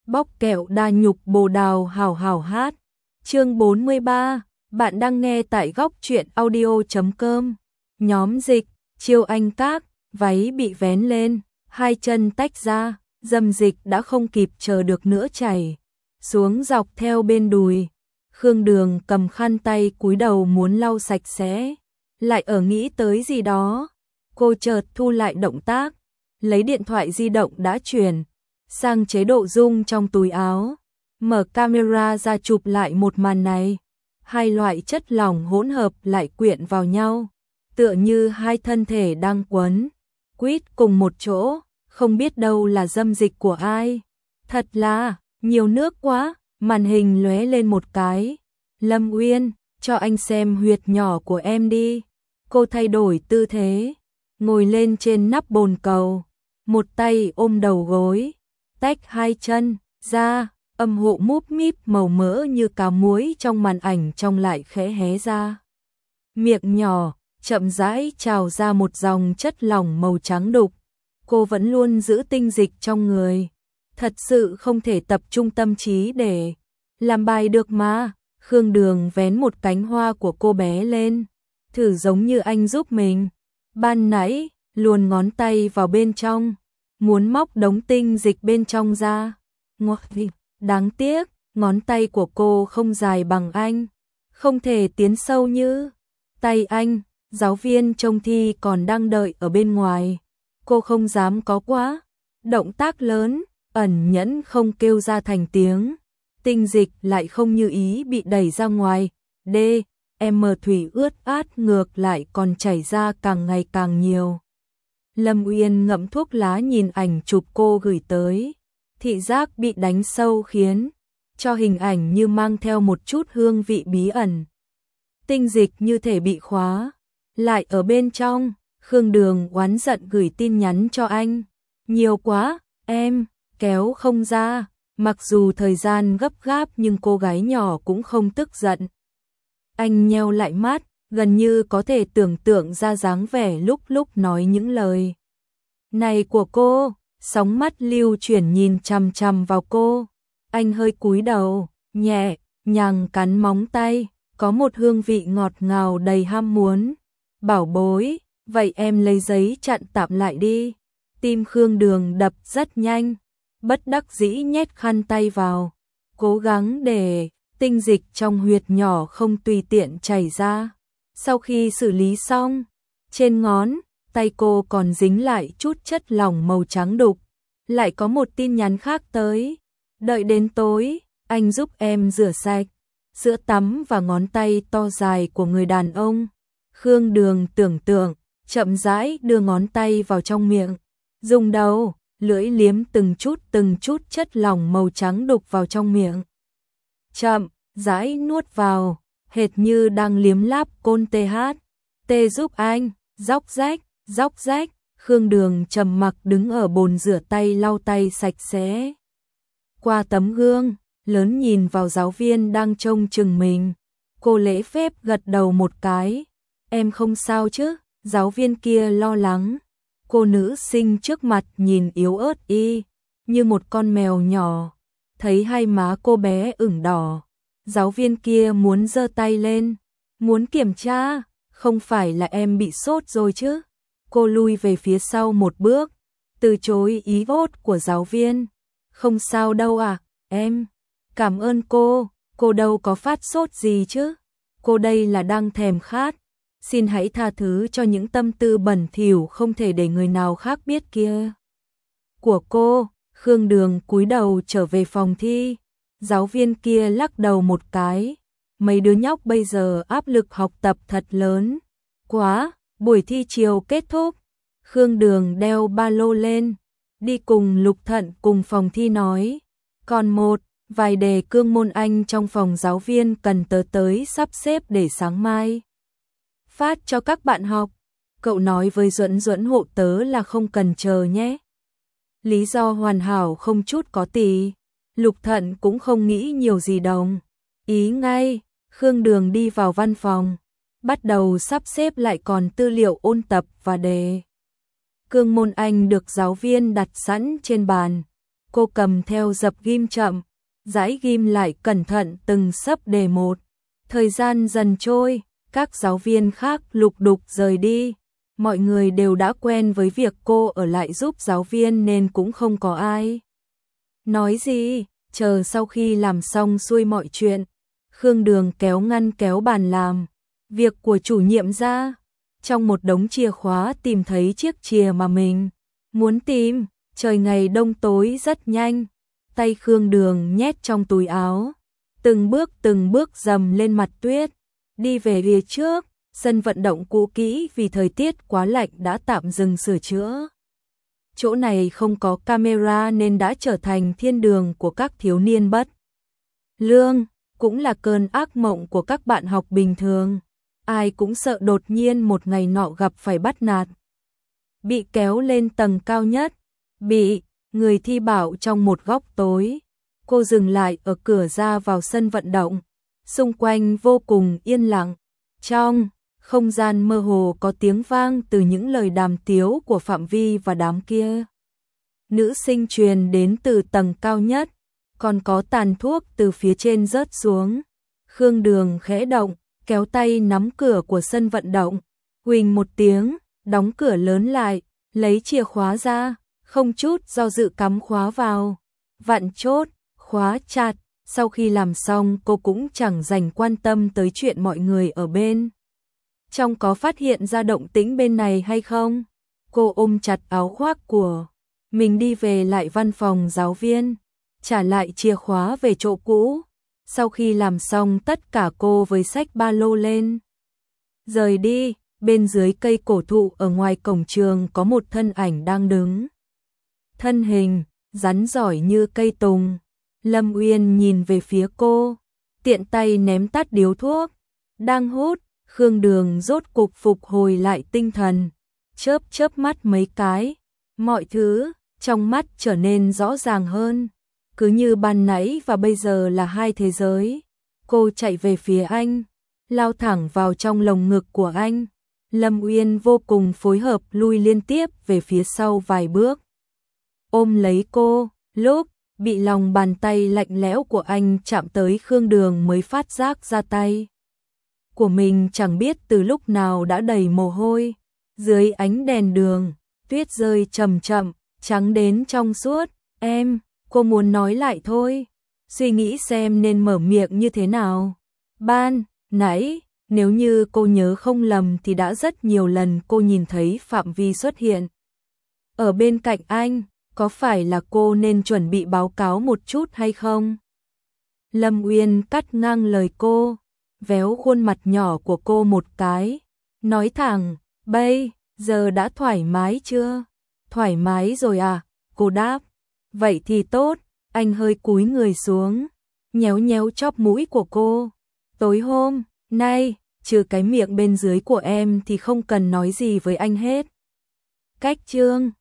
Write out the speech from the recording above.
Bóc kẹo đa nhục bồ đào hảo hảo hát. Chương 43, bạn đang nghe tại góc truyện audio.com. Nhóm Dịch, Chiêu Anh Các, váy bị vén lên, hai chân tách ra, dâm dịch đã không kịp chờ được nữa chảy xuống dọc theo bên đùi. Khương Đường cầm khăn tay cúi đầu muốn lau sạch sẽ, lại ở nghĩ tới gì đó. Cô chợt thu lại động tác, lấy điện thoại di động đã chuyển sang chế độ zoom trong túi áo, mở camera ra chụp lại một màn này. Hai loại chất lỏng hỗn hợp lại quyện vào nhau, tựa như hai thân thể đang quấn quýt cùng một chỗ, không biết đâu là dâm dịch của ai. Thật là nhiều nước quá. Màn hình lóe lên một cái. Lâm Uyên, cho anh xem huyệt nhỏ của em đi. Cô thay đổi tư thế, ngồi lên trên nắp bồn cầu, một tay ôm đầu gối, tách hai chân ra, âm hộ múp míp màu mỡ như cá muối trong màn ảnh trong lại khẽ hé ra. Miệng nhỏ, chậm rãi trào ra một dòng chất lỏng màu trắng đục. Cô vẫn luôn giữ tinh dịch trong người. Thật sự không thể tập trung tâm trí để làm bài được mà. Khương Đường vén một cánh hoa của cô bé lên, thử giống như anh giúp mình ban nãy, luồn ngón tay vào bên trong, muốn móc đống tinh dịch bên trong ra. Đáng tiếc, ngón tay của cô không dài bằng anh, không thể tiến sâu như tay anh. Giáo viên trông thi còn đang đợi ở bên ngoài, cô không dám có quá động tác lớn, ẩn nhẫn không kêu ra thành tiếng. Tinh dịch lại không như ý bị đẩy ra ngoài. Thủy ướt át ngược lại còn chảy ra càng ngày càng nhiều. Lâm Uyên ngậm thuốc lá nhìn ảnh chụp cô gửi tới. Thị giác bị đánh sâu khiến cho hình ảnh như mang theo một chút hương vị bí ẩn. Tinh dịch như thể bị khóa lại ở bên trong. Khương Đường oán giận gửi tin nhắn cho anh. Nhiều quá, em kéo không ra. Mặc dù thời gian gấp gáp nhưng cô gái nhỏ cũng không tức giận. Anh nheo lại mắt, gần như có thể tưởng tượng ra dáng vẻ lúc lúc nói những lời này của cô. Sóng mắt lưu chuyển nhìn chằm chằm vào cô. Anh hơi cúi đầu, nhẹ nhàng cắn móng tay, có một hương vị ngọt ngào đầy ham muốn. Bảo bối, vậy em lấy giấy chặn tạm lại đi. Tim Khương Đường đập rất nhanh, bất đắc dĩ nhét khăn tay vào, cố gắng để tinh dịch trong huyệt nhỏ không tùy tiện chảy ra. Sau khi xử lý xong, trên ngón tay cô còn dính lại chút chất lỏng màu trắng đục. Lại có một tin nhắn khác tới. Đợi đến tối, anh giúp em rửa sạch sữa tắm và ngón tay to dài của người đàn ông. Khương Đường tưởng tượng, chậm rãi đưa ngón tay vào trong miệng, dùng đầu lưỡi liếm từng chút chất lỏng màu trắng đục vào trong miệng. Chậm rãi nuốt vào, hệt như đang liếm láp côn TH. Tê giúp anh, róc rách. Khương Đường trầm mặc đứng ở bồn rửa tay lau tay sạch sẽ. Qua tấm gương lớn nhìn vào giáo viên đang trông chừng mình, cô lễ phép gật đầu một cái. Em không sao chứ? Giáo viên kia lo lắng. Cô nữ sinh trước mặt nhìn yếu ớt như một con mèo nhỏ. Thấy hai má cô bé ửng đỏ, giáo viên kia muốn giơ tay lên, muốn kiểm tra. Không phải là em bị sốt rồi chứ? Cô lui về phía sau một bước, từ chối ý tốt của giáo viên. Không sao đâu à, em. Cảm ơn cô đâu có phát sốt gì chứ. Cô đây là đang thèm khát. Xin hãy tha thứ cho những tâm tư bẩn thỉu không thể để người nào khác biết kia của cô. Khương Đường cúi đầu trở về phòng thi. Giáo viên kia lắc đầu một cái. Mấy đứa nhóc bây giờ áp lực học tập thật lớn quá. Buổi thi chiều kết thúc, Khương Đường đeo ba lô lên, đi cùng Lục Thận cùng phòng thi nói. Còn vài đề cương môn Anh trong phòng giáo viên cần tớ tới sắp xếp để sáng mai phát cho các bạn học. Cậu nói với Duẫn hộ tớ là không cần chờ nhé. Lý do hoàn hảo không chút có tì. Lục Thận cũng không nghĩ nhiều gì đồng ý ngay. Khương Đường đi vào văn phòng, bắt đầu sắp xếp lại còn tư liệu ôn tập và đề cương môn Anh được giáo viên đặt sẵn trên bàn. cô cầm theo dập ghim chậm, dãi ghim lại cẩn thận từng sấp đề một. Thời gian dần trôi, các giáo viên khác lục đục rời đi. Mọi người đều đã quen với việc cô ở lại giúp giáo viên nên cũng không có ai nói gì. Chờ sau khi làm xong xuôi mọi chuyện, Khương Đường kéo ngăn kéo bàn làm việc của chủ nhiệm ra. Trong một đống chìa khóa tìm thấy chiếc chìa mà mình muốn tìm. Trời ngày đông tối rất nhanh, tay Khương Đường nhét trong túi áo, từng bước dầm lên mặt tuyết, đi về phía trước. Sân vận động cũ kỹ vì thời tiết quá lạnh đã tạm dừng sửa chữa. Chỗ này không có camera nên đã trở thành thiên đường của các thiếu niên bất lương, cũng là cơn ác mộng của các bạn học bình thường. Ai cũng sợ đột nhiên một ngày nọ gặp phải bắt nạt, bị kéo lên tầng cao nhất, bị người thi bảo trong một góc tối. Cô dừng lại ở cửa ra vào sân vận động, xung quanh vô cùng yên lặng. Trong không gian mơ hồ có tiếng vang từ những lời đàm tiếu của Phạm Vi và đám kia nữ sinh truyền đến từ tầng cao nhất, còn có tàn thuốc từ phía trên rớt xuống. Khương Đường khẽ động, kéo tay nắm cửa của sân vận động, huỳnh một tiếng, đóng cửa lớn lại, lấy chìa khóa ra, không chút do dự cắm khóa vào, vặn chốt, khóa chặt. Sau khi làm xong cô cũng chẳng dành quan tâm tới chuyện mọi người ở bên trong có phát hiện ra động tĩnh bên này hay không. Cô ôm chặt áo khoác của mình đi về lại văn phòng giáo viên, trả lại chìa khóa về chỗ cũ. Sau khi làm xong tất cả cô với xách ba lô lên rời đi. Bên dưới cây cổ thụ ở ngoài cổng trường có một thân ảnh đang đứng, thân hình rắn giỏi như cây tùng. Lâm Uyên nhìn về phía cô, tiện tay ném tắt điếu thuốc đang hút. Khương Đường rốt cục phục hồi lại tinh thần, chớp mắt mấy cái, mọi thứ trong mắt trở nên rõ ràng hơn, cứ như ban nãy và bây giờ là hai thế giới. Cô chạy về phía anh, lao thẳng vào trong lồng ngực của anh. Lâm Uyên vô cùng phối hợp lui liên tiếp về phía sau vài bước, ôm lấy cô. Lúc bị lòng bàn tay lạnh lẽo của anh chạm tới, Khương Đường mới phát giác ra tay của mình chẳng biết từ lúc nào đã đầy mồ hôi. Dưới ánh đèn đường, tuyết rơi chậm chậm, trắng đến trong suốt. Cô muốn nói lại thôi, suy nghĩ xem nên mở miệng như thế nào. Ban nãy, nếu như cô nhớ không lầm thì đã rất nhiều lần cô nhìn thấy Phạm Vi xuất hiện ở bên cạnh anh. Có phải là cô nên chuẩn bị báo cáo một chút hay không? Lâm Uyên cắt ngang lời cô, véo khuôn mặt nhỏ của cô một cái, nói thẳng, bây giờ đã thoải mái chưa? Thoải mái rồi à? Cô đáp, vậy thì tốt. Anh hơi cúi người xuống, nhéo nhéo chóp mũi của cô. Tối hôm nay, trừ cái miệng bên dưới của em thì không cần nói gì với anh hết. Cách chương